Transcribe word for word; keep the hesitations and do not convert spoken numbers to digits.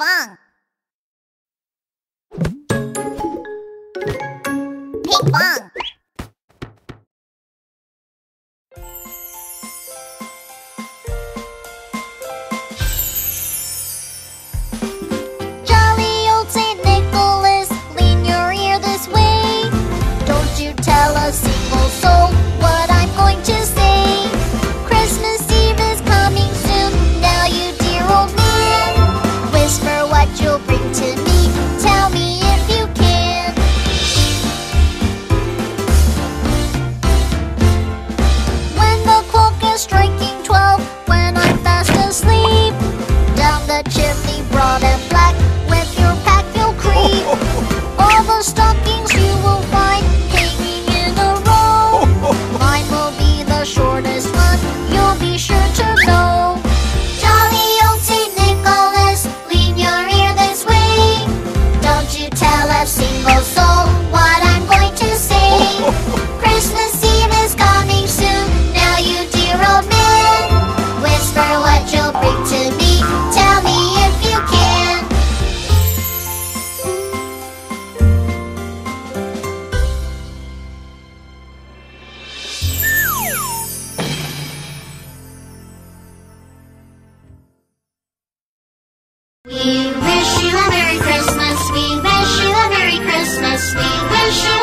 pong. Ping pong. Jolly old Saint Nicholas, lean your ear this way. Don't you tell a single soul what I'm going to say. Christmas Eve is coming soon, now you dear old man. Whisper what you'll bring to me, tell me if you can. When the clock is striking twelve, when I'm fast asleep, down the chimney broad and black, with your pack you'll creep. All the stockings you will find hanging in a row. Mine will be the shortest one, you'll be sure to know. Jolly old Saint Nicholas, lean your ear this way. Don't you tell a single soul what I'm going to say. Christmas Eve is coming soon, now you dear old man. Whisper what you'll bring to me, tell me if you can. We wish you a Merry Christmas, we wish you a Merry Christmas, we wish you